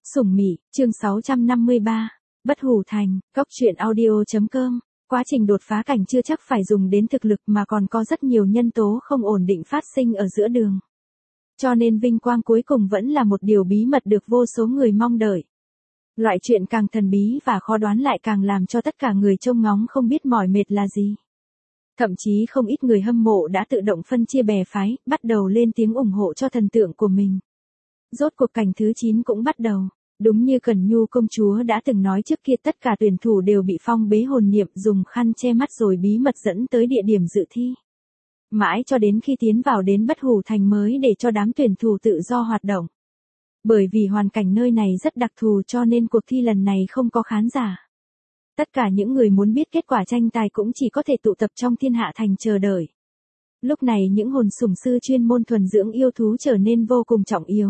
Sủng Mị, chương 653, Bất Hủ Thành, Cốc truyện audio.com. Quá trình đột phá cảnh chưa chắc phải dùng đến thực lực mà còn có rất nhiều nhân tố không ổn định phát sinh ở giữa đường. Cho nên vinh quang cuối cùng vẫn là một điều bí mật được vô số người mong đợi. Loại chuyện càng thần bí và khó đoán lại càng làm cho tất cả người trông ngóng không biết mỏi mệt là gì. Thậm chí không ít người hâm mộ đã tự động phân chia bè phái, bắt đầu lên tiếng ủng hộ cho thần tượng của mình. Rốt cuộc cảnh thứ 9 cũng bắt đầu. Đúng như Cẩn Nhu công chúa đã từng nói trước kia, tất cả tuyển thủ đều bị phong bế hồn niệm, dùng khăn che mắt rồi bí mật dẫn tới địa điểm dự thi. Mãi cho đến khi tiến vào đến Bất Hủ Thành mới để cho đám tuyển thủ tự do hoạt động. Bởi vì hoàn cảnh nơi này rất đặc thù cho nên cuộc thi lần này không có khán giả. Tất cả những người muốn biết kết quả tranh tài cũng chỉ có thể tụ tập trong Thiên Hạ Thành chờ đợi. Lúc này những hồn sủng sư chuyên môn thuần dưỡng yêu thú trở nên vô cùng trọng yếu.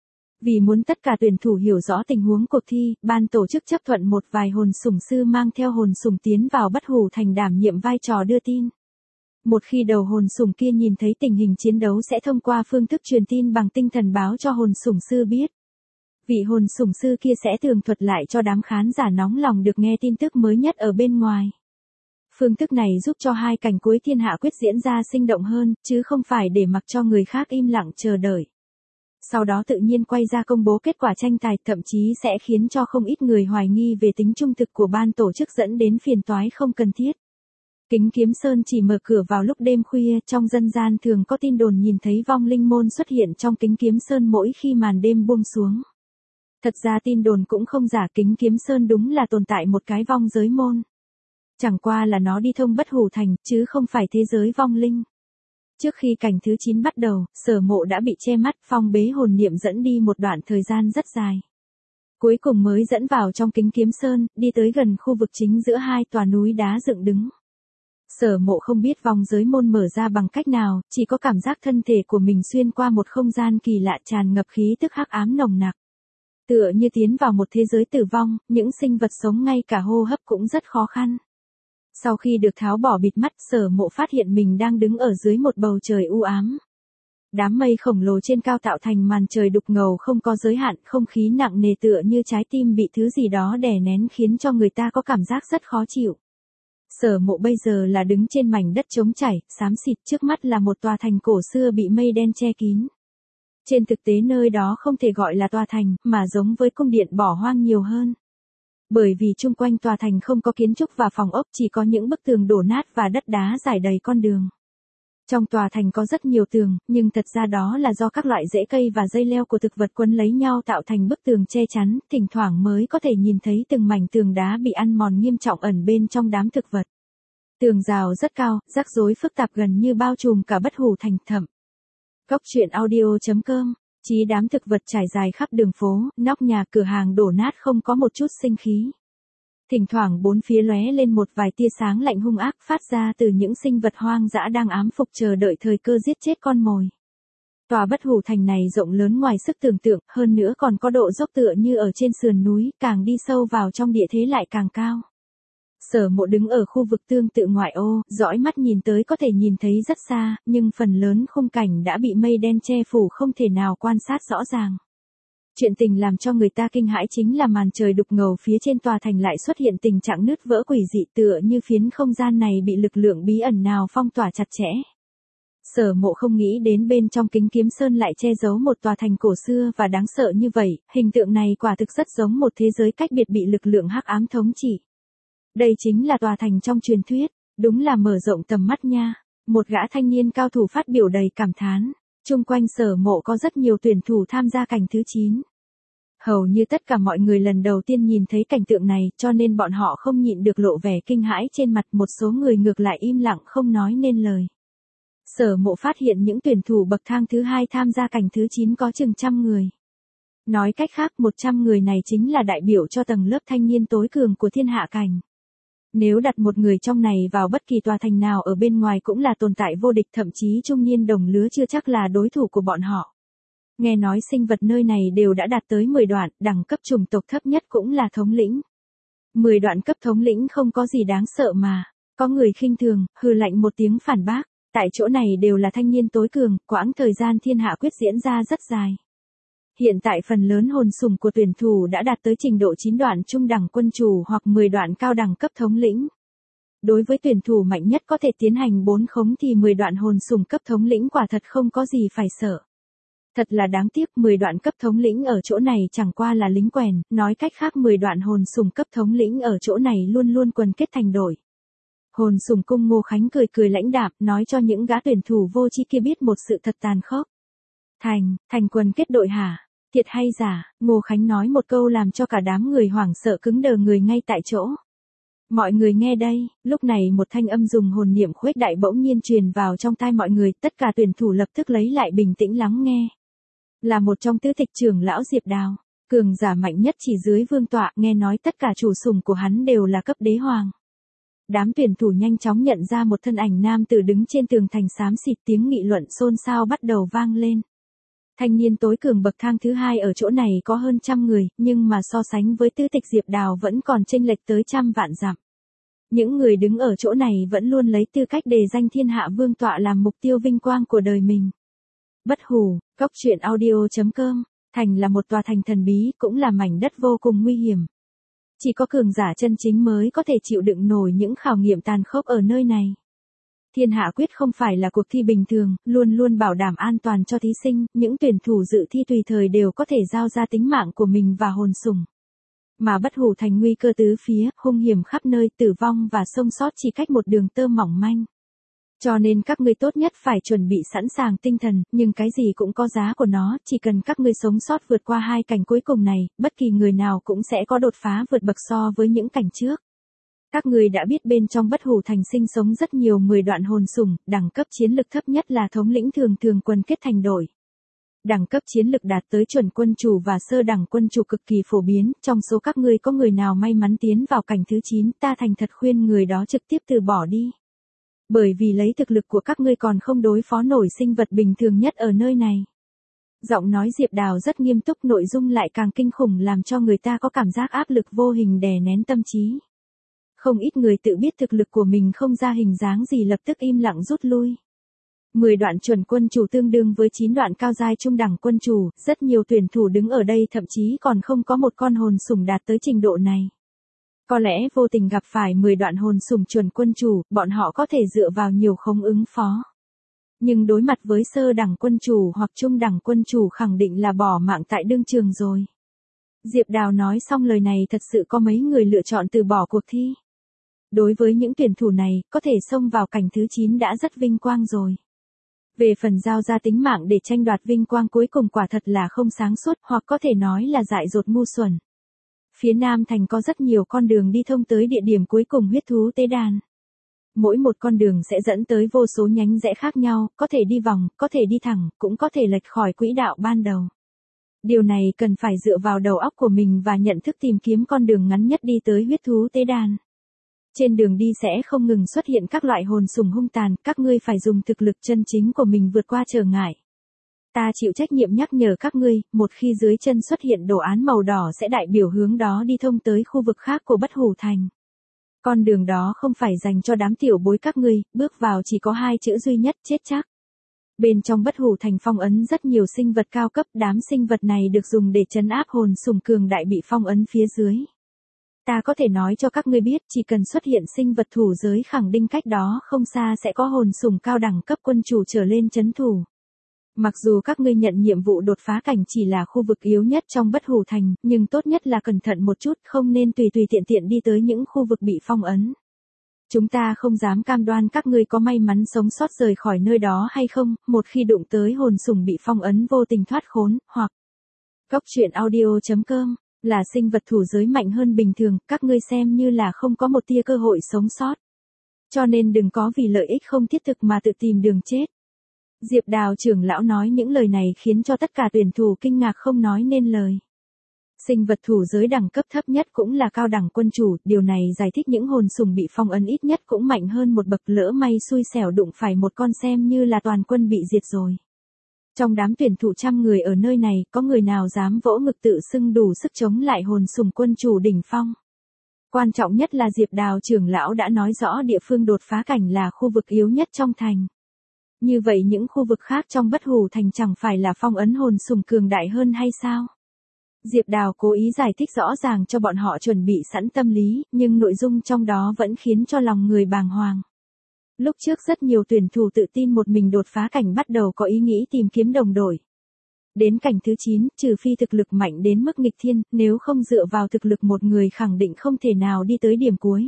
Vì muốn tất cả tuyển thủ hiểu rõ tình huống cuộc thi, ban tổ chức chấp thuận một vài hồn sủng sư mang theo hồn sủng tiến vào Bất Hủ Thành đảm nhiệm vai trò đưa tin. Một khi đầu hồn sủng kia nhìn thấy tình hình chiến đấu sẽ thông qua phương thức truyền tin bằng tinh thần báo cho hồn sủng sư biết. Vị hồn sủng sư kia sẽ tường thuật lại cho đám khán giả nóng lòng được nghe tin tức mới nhất ở bên ngoài. Phương thức này giúp cho hai cảnh cuối thiên hạ quyết diễn ra sinh động hơn, chứ không phải để mặc cho người khác im lặng chờ đợi. Sau đó tự nhiên quay ra công bố kết quả tranh tài, thậm chí sẽ khiến cho không ít người hoài nghi về tính trung thực của ban tổ chức, dẫn đến phiền toái không cần thiết. Kính Kiếm Sơn chỉ mở cửa vào lúc đêm khuya, trong dân gian thường có tin đồn nhìn thấy vong linh môn xuất hiện trong Kính Kiếm Sơn mỗi khi màn đêm buông xuống. Thật ra tin đồn cũng không giả, Kính Kiếm Sơn đúng là tồn tại một cái vong giới môn. Chẳng qua là nó đi thông Bất Hủ Thành, chứ không phải thế giới vong linh. Trước khi cảnh thứ 9 bắt đầu, Sở Mộ đã bị che mắt, phong bế hồn niệm dẫn đi một đoạn thời gian rất dài. Cuối cùng mới dẫn vào trong Kính Kiếm Sơn, đi tới gần khu vực chính giữa hai tòa núi đá dựng đứng. Sở Mộ không biết vong giới môn mở ra bằng cách nào, chỉ có cảm giác thân thể của mình xuyên qua một không gian kỳ lạ tràn ngập khí tức hắc ám nồng nặc. Tựa như tiến vào một thế giới tử vong, những sinh vật sống ngay cả hô hấp cũng rất khó khăn. Sau khi được tháo bỏ bịt mắt, Sở Mộ phát hiện mình đang đứng ở dưới một bầu trời u ám. Đám mây khổng lồ trên cao tạo thành màn trời đục ngầu không có giới hạn, không khí nặng nề tựa như trái tim bị thứ gì đó đè nén khiến cho người ta có cảm giác rất khó chịu. Sở Mộ bây giờ là đứng trên mảnh đất trống trải, xám xịt, trước mắt là một tòa thành cổ xưa bị mây đen che kín. Trên thực tế nơi đó không thể gọi là tòa thành, mà giống với cung điện bỏ hoang nhiều hơn. Bởi vì chung quanh tòa thành không có kiến trúc và phòng ốc, chỉ có những bức tường đổ nát và đất đá rải đầy con đường. Trong tòa thành có rất nhiều tường, nhưng thật ra đó là do các loại rễ cây và dây leo của thực vật quấn lấy nhau tạo thành bức tường che chắn, thỉnh thoảng mới có thể nhìn thấy từng mảnh tường đá bị ăn mòn nghiêm trọng ẩn bên trong đám thực vật. Tường rào rất cao, rắc rối phức tạp gần như bao trùm cả Bất Hủ Thành thậm. Cốc truyện audio.com. Chí đám thực vật trải dài khắp đường phố, nóc nhà, cửa hàng đổ nát không có một chút sinh khí. Thỉnh thoảng bốn phía lóe lên một vài tia sáng lạnh hung ác phát ra từ những sinh vật hoang dã đang ám phục chờ đợi thời cơ giết chết con mồi. Tòa Bất Hủ Thành này rộng lớn ngoài sức tưởng tượng, hơn nữa còn có độ dốc tựa như ở trên sườn núi, càng đi sâu vào trong địa thế lại càng cao. Sở Mộ đứng ở khu vực tương tự ngoại ô, dõi mắt nhìn tới có thể nhìn thấy rất xa, nhưng phần lớn khung cảnh đã bị mây đen che phủ không thể nào quan sát rõ ràng. Chuyện tình làm cho người ta kinh hãi chính là màn trời đục ngầu phía trên tòa thành lại xuất hiện tình trạng nứt vỡ quỷ dị, tựa như phiến không gian này bị lực lượng bí ẩn nào phong tỏa chặt chẽ. Sở Mộ không nghĩ đến bên trong Kính Kiếm Sơn lại che giấu một tòa thành cổ xưa và đáng sợ như vậy, hình tượng này quả thực rất giống một thế giới cách biệt bị lực lượng hắc ám thống trị. Đây chính là tòa thành trong truyền thuyết, đúng là mở rộng tầm mắt nha. Một gã thanh niên cao thủ phát biểu đầy cảm thán. Chung quanh Sở Mộ có rất nhiều tuyển thủ tham gia cảnh thứ 9. Hầu như tất cả mọi người lần đầu tiên nhìn thấy cảnh tượng này, cho nên bọn họ không nhịn được lộ vẻ kinh hãi trên mặt, một số người ngược lại im lặng không nói nên lời. Sở Mộ phát hiện những tuyển thủ bậc thang thứ 2 tham gia cảnh thứ 9 có chừng 100 người. Nói cách khác, 100 người này chính là đại biểu cho tầng lớp thanh niên tối cường của thiên hạ cảnh. Nếu đặt một người trong này vào bất kỳ tòa thành nào ở bên ngoài cũng là tồn tại vô địch, thậm chí trung niên đồng lứa chưa chắc là đối thủ của bọn họ. Nghe nói sinh vật nơi này đều đã đạt tới 10 đoạn, đẳng cấp chủng tộc thấp nhất cũng là thống lĩnh. 10 đoạn cấp thống lĩnh không có gì đáng sợ mà. Có người khinh thường, hừ lạnh một tiếng phản bác. Tại chỗ này đều là thanh niên tối cường, quãng thời gian thiên hạ quyết diễn ra rất dài. Hiện tại phần lớn hồn sủng của tuyển thủ đã đạt tới trình độ 9 đoạn trung đẳng quân chủ hoặc 10 đoạn cao đẳng cấp thống lĩnh. Đối với tuyển thủ mạnh nhất có thể tiến hành 4 khống thì 10 đoạn hồn sủng cấp thống lĩnh quả thật không có gì phải sợ. Thật là đáng tiếc 10 đoạn cấp thống lĩnh ở chỗ này chẳng qua là lính quèn, nói cách khác 10 đoạn hồn sủng cấp thống lĩnh ở chỗ này luôn luôn quần kết thành đội. Hồn sủng cung Ngô Khánh cười cười lãnh đạm nói cho những gã tuyển thủ vô tri kia biết một sự thật tàn khốc. Thành quần kết đội hả? Thiệt hay giả? Ngô Khánh nói một câu làm cho cả đám người hoảng sợ cứng đờ người ngay tại chỗ. Mọi người nghe đây, lúc này một thanh âm dùng hồn niệm khuếch đại bỗng nhiên truyền vào trong tai mọi người, tất cả tuyển thủ lập tức lấy lại bình tĩnh lắng nghe. Là một trong tứ tịch trưởng lão Diệp Đào, cường giả mạnh nhất chỉ dưới vương tọa, nghe nói tất cả chủ sủng của hắn đều là cấp đế hoàng. Đám tuyển thủ nhanh chóng nhận ra một thân ảnh nam tử đứng trên tường thành xám xịt, tiếng nghị luận xôn xao bắt đầu vang lên. Thanh niên tối cường bậc thang thứ hai ở chỗ này có hơn 100 người, nhưng mà so sánh với tứ tịch Diệp Đào vẫn còn chênh lệch tới 100 vạn dặm. Những người đứng ở chỗ này vẫn luôn lấy tư cách đề danh thiên hạ vương tọa làm mục tiêu vinh quang của đời mình. Bất hủ, cốc truyện audio.com, thành là một tòa thành thần bí, cũng là mảnh đất vô cùng nguy hiểm. Chỉ có cường giả chân chính mới có thể chịu đựng nổi những khảo nghiệm tàn khốc ở nơi này. Thiên hạ quyết không phải là cuộc thi bình thường, luôn luôn bảo đảm an toàn cho thí sinh, những tuyển thủ dự thi tùy thời đều có thể giao ra tính mạng của mình và hồn sủng. Mà bất hủ thành nguy cơ tứ phía, hung hiểm khắp nơi, tử vong và sống sót chỉ cách một đường tơ mỏng manh. Cho nên các ngươi tốt nhất phải chuẩn bị sẵn sàng tinh thần, nhưng cái gì cũng có giá của nó, chỉ cần các ngươi sống sót vượt qua hai cảnh cuối cùng này, bất kỳ người nào cũng sẽ có đột phá vượt bậc so với những cảnh trước. Các ngươi đã biết bên trong bất hủ thành sinh sống rất nhiều 10 đoạn hồn sủng, đẳng cấp chiến lực thấp nhất là thống lĩnh thường quần kết thành đội. Đẳng cấp chiến lực đạt tới chuẩn quân chủ và sơ đẳng quân chủ cực kỳ phổ biến, trong số các ngươi có người nào may mắn tiến vào cảnh thứ 9, ta thành thật khuyên người đó trực tiếp từ bỏ đi. Bởi vì lấy thực lực của các ngươi còn không đối phó nổi sinh vật bình thường nhất ở nơi này. Giọng nói Diệp Đào rất nghiêm túc, nội dung lại càng kinh khủng làm cho người ta có cảm giác áp lực vô hình đè nén tâm trí. Không ít người tự biết thực lực của mình không ra hình dáng gì lập tức im lặng rút lui. 10 đoạn chuẩn quân chủ tương đương với 9 đoạn cao giai trung đẳng quân chủ, rất nhiều tuyển thủ đứng ở đây thậm chí còn không có một con hồn sủng đạt tới trình độ này. Có lẽ vô tình gặp phải 10 đoạn hồn sủng chuẩn quân chủ, bọn họ có thể dựa vào nhiều khống ứng phó. Nhưng đối mặt với sơ đẳng quân chủ hoặc trung đẳng quân chủ khẳng định là bỏ mạng tại đương trường rồi. Diệp Đào nói xong lời này thật sự có mấy người lựa chọn từ bỏ cuộc thi. Đối với những tuyển thủ này, có thể xông vào cảnh thứ 9 đã rất vinh quang rồi. Về phần giao ra tính mạng để tranh đoạt vinh quang cuối cùng quả thật là không sáng suốt, hoặc có thể nói là dại dột ngu xuẩn. Phía Nam Thành có rất nhiều con đường đi thông tới địa điểm cuối cùng huyết thú tế đàn. Mỗi một con đường sẽ dẫn tới vô số nhánh rẽ khác nhau, có thể đi vòng, có thể đi thẳng, cũng có thể lệch khỏi quỹ đạo ban đầu. Điều này cần phải dựa vào đầu óc của mình và nhận thức tìm kiếm con đường ngắn nhất đi tới huyết thú tế đàn. Trên đường đi sẽ không ngừng xuất hiện các loại hồn sủng hung tàn, các ngươi phải dùng thực lực chân chính của mình vượt qua trở ngại. Ta chịu trách nhiệm nhắc nhở các ngươi, một khi dưới chân xuất hiện đồ án màu đỏ sẽ đại biểu hướng đó đi thông tới khu vực khác của bất hủ thành. Con đường đó không phải dành cho đám tiểu bối các ngươi, bước vào chỉ có 2 chữ duy nhất, chết chắc. Bên trong bất hủ thành phong ấn rất nhiều sinh vật cao cấp, đám sinh vật này được dùng để trấn áp hồn sủng cường đại bị phong ấn phía dưới. Ta có thể nói cho các ngươi biết, chỉ cần xuất hiện sinh vật thủ giới khẳng định cách đó không xa sẽ có hồn sủng cao đẳng cấp quân chủ trở lên trấn thủ. Mặc dù các ngươi nhận nhiệm vụ đột phá cảnh chỉ là khu vực yếu nhất trong bất hủ thành, nhưng tốt nhất là cẩn thận một chút, không nên tùy tiện đi tới những khu vực bị phong ấn. Chúng ta không dám cam đoan các ngươi có may mắn sống sót rời khỏi nơi đó hay không, một khi đụng tới hồn sủng bị phong ấn vô tình thoát khốn, hoặc cốc truyện audio.com, là sinh vật thủ giới mạnh hơn bình thường, các ngươi xem như là không có một tia cơ hội sống sót. Cho nên đừng có vì lợi ích không thiết thực mà tự tìm đường chết. Diệp Đào trưởng lão nói những lời này khiến cho tất cả tuyển thủ kinh ngạc không nói nên lời. Sinh vật thủ giới đẳng cấp thấp nhất cũng là cao đẳng quân chủ, điều này giải thích những hồn sủng bị phong ấn ít nhất cũng mạnh hơn một bậc, lỡ may xui xẻo đụng phải một con xem như là toàn quân bị diệt rồi. Trong đám tuyển thủ 100 người ở nơi này, có người nào dám vỗ ngực tự xưng đủ sức chống lại hồn sủng quân chủ đỉnh phong? Quan trọng nhất là Diệp Đào trưởng lão đã nói rõ địa phương đột phá cảnh là khu vực yếu nhất trong thành. Như vậy những khu vực khác trong Bất Hủ Thành chẳng phải là phong ấn hồn sùng cường đại hơn hay sao? Diệp Đào cố ý giải thích rõ ràng cho bọn họ chuẩn bị sẵn tâm lý, nhưng nội dung trong đó vẫn khiến cho lòng người bàng hoàng. Lúc trước rất nhiều tuyển thủ tự tin một mình đột phá cảnh bắt đầu có ý nghĩ tìm kiếm đồng đội. Đến cảnh thứ 9, trừ phi thực lực mạnh đến mức nghịch thiên, nếu không dựa vào thực lực một người khẳng định không thể nào đi tới điểm cuối.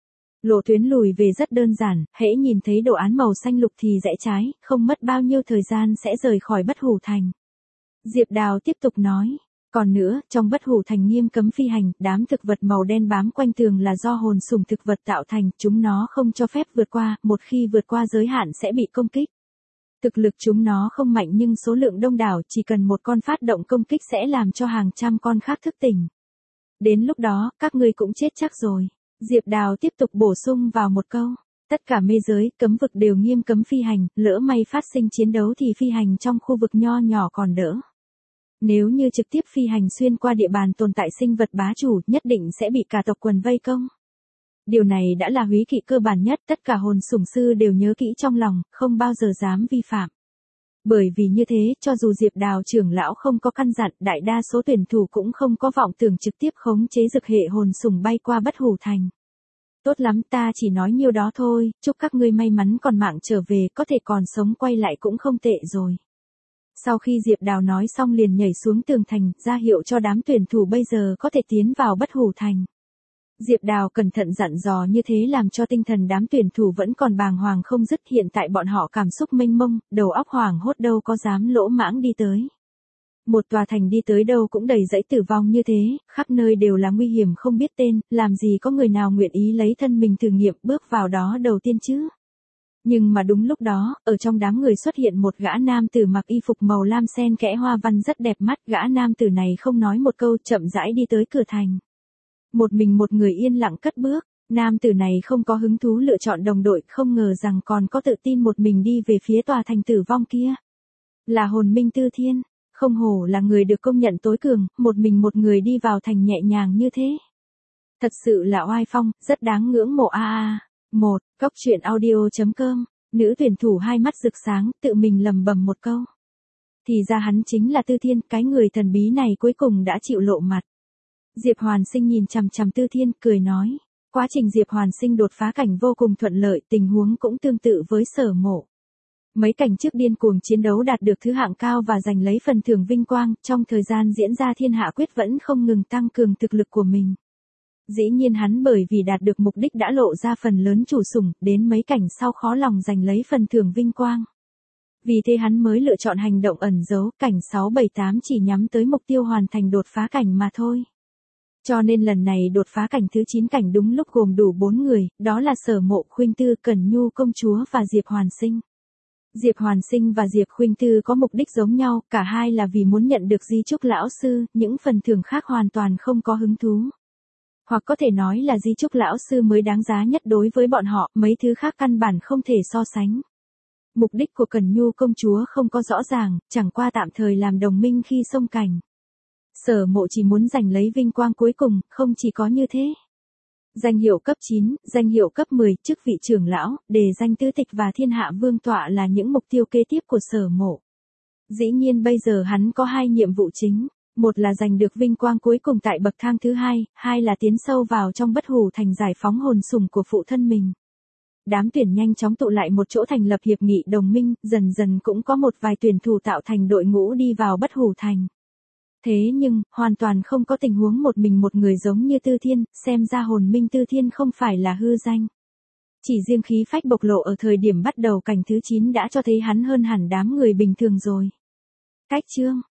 Lộ tuyến lùi về rất đơn giản, hễ nhìn thấy đồ án màu xanh lục thì rẽ trái, không mất bao nhiêu thời gian sẽ rời khỏi Bất Hủ Thành. Diệp Đào tiếp tục nói. Còn nữa, trong Bất Hủ Thành nghiêm cấm phi hành, đám thực vật màu đen bám quanh tường là do hồn sùng thực vật tạo thành, chúng nó không cho phép vượt qua, một khi vượt qua giới hạn sẽ bị công kích. Thực lực chúng nó không mạnh nhưng số lượng đông đảo, chỉ cần một con phát động công kích sẽ làm cho hàng trăm con khác thức tỉnh. Đến lúc đó, các ngươi cũng chết chắc rồi. Diệp Đào tiếp tục bổ sung vào một câu. Tất cả mê giới, cấm vực đều nghiêm cấm phi hành, lỡ may phát sinh chiến đấu thì phi hành trong khu vực nho nhỏ còn đỡ. Nếu như trực tiếp phi hành xuyên qua địa bàn tồn tại sinh vật bá chủ, nhất định sẽ bị cả tộc quần vây công. Điều này đã là húy kỵ cơ bản nhất, tất cả hồn sủng sư đều nhớ kỹ trong lòng, không bao giờ dám vi phạm. Bởi vì như thế, cho dù Diệp Đào trưởng lão không có căn dặn, đại đa số tuyển thủ cũng không có vọng tưởng trực tiếp khống chế dực hệ hồn sủng bay qua Bất Hủ Thành. Tốt lắm, ta chỉ nói nhiêu đó thôi, chúc các ngươi may mắn còn mạng trở về, có thể còn sống quay lại cũng không tệ rồi. Sau khi Diệp Đào nói xong liền nhảy xuống tường thành, ra hiệu cho đám tuyển thủ bây giờ có thể tiến vào Bất Hủ Thành. Diệp Đào cẩn thận dặn dò như thế làm cho tinh thần đám tuyển thủ vẫn còn bàng hoàng không dứt, hiện tại bọn họ cảm xúc mênh mông, đầu óc hoảng hốt đâu có dám lỗ mãng đi tới. Một tòa thành đi tới đâu cũng đầy dãy tử vong như thế, khắp nơi đều là nguy hiểm không biết tên, làm gì có người nào nguyện ý lấy thân mình thử nghiệm bước vào đó đầu tiên chứ. Nhưng mà đúng lúc đó, ở trong đám người xuất hiện một gã nam tử mặc y phục màu lam xen kẽ hoa văn rất đẹp mắt, gã nam tử này không nói một câu chậm rãi đi tới cửa thành. Một mình một người yên lặng cất bước, nam tử này không có hứng thú lựa chọn đồng đội, không ngờ rằng còn có tự tin một mình đi về phía tòa thành tử vong kia. Là Hồn Minh Tư Thiên, không hổ là người được công nhận tối cường, một mình một người đi vào thành nhẹ nhàng như thế. Thật sự là oai phong, rất đáng ngưỡng mộ a. 1. Cốc truyện audio.com, nữ tuyển thủ hai mắt rực sáng, tự mình lầm bầm một câu. Thì ra hắn chính là Tư Thiên, cái người thần bí này cuối cùng đã chịu lộ mặt. Diệp Hoàn Sinh nhìn chằm chằm Tư Thiên, cười nói. Quá trình Diệp Hoàn Sinh đột phá cảnh vô cùng thuận lợi, tình huống cũng tương tự với Sở Mộ. Mấy cảnh trước điên cuồng chiến đấu đạt được thứ hạng cao và giành lấy phần thưởng vinh quang, trong thời gian diễn ra Thiên Hạ Quyết vẫn không ngừng tăng cường thực lực của mình. Dĩ nhiên hắn bởi vì đạt được mục đích đã lộ ra phần lớn chủ sủng, đến mấy cảnh sau khó lòng giành lấy phần thưởng vinh quang. Vì thế hắn mới lựa chọn hành động ẩn giấu, cảnh 6, 7, 8 chỉ nhắm tới mục tiêu hoàn thành đột phá cảnh mà thôi. Cho nên lần này đột phá cảnh thứ 9 cảnh đúng lúc gồm đủ 4 người, đó là Sở Mộ, Khuynh Tư, Cẩn Nhu công chúa và Diệp Hoàn Sinh. Diệp Hoàn Sinh và Diệp Khuynh Tư có mục đích giống nhau, cả hai là vì muốn nhận được di chúc lão sư, những phần thưởng khác hoàn toàn không có hứng thú. Hoặc có thể nói là di chúc lão sư mới đáng giá nhất đối với bọn họ, mấy thứ khác căn bản không thể so sánh. Mục đích của Cẩn Nhu công chúa không có rõ ràng, chẳng qua tạm thời làm đồng minh khi xông cảnh. Sở Mộ chỉ muốn giành lấy vinh quang cuối cùng, không chỉ có như thế. Danh hiệu cấp 9, danh hiệu cấp 10, chức vị trưởng lão, đề danh tứ tịch và thiên hạ vương tọa là những mục tiêu kế tiếp của Sở Mộ. Dĩ nhiên bây giờ hắn có hai nhiệm vụ chính. Một là giành được vinh quang cuối cùng tại bậc thang thứ hai, hai là tiến sâu vào trong Bất Hủ Thành giải phóng hồn sủng của phụ thân mình. Đám tuyển nhanh chóng tụ lại một chỗ thành lập hiệp nghị đồng minh, dần dần cũng có một vài tuyển thủ tạo thành đội ngũ đi vào Bất Hủ Thành. Thế nhưng, hoàn toàn không có tình huống một mình một người giống như Tư Thiên, xem ra Hồn Minh Tư Thiên không phải là hư danh. Chỉ riêng khí phách bộc lộ ở thời điểm bắt đầu cảnh thứ 9 đã cho thấy hắn hơn hẳn đám người bình thường rồi. Cách chương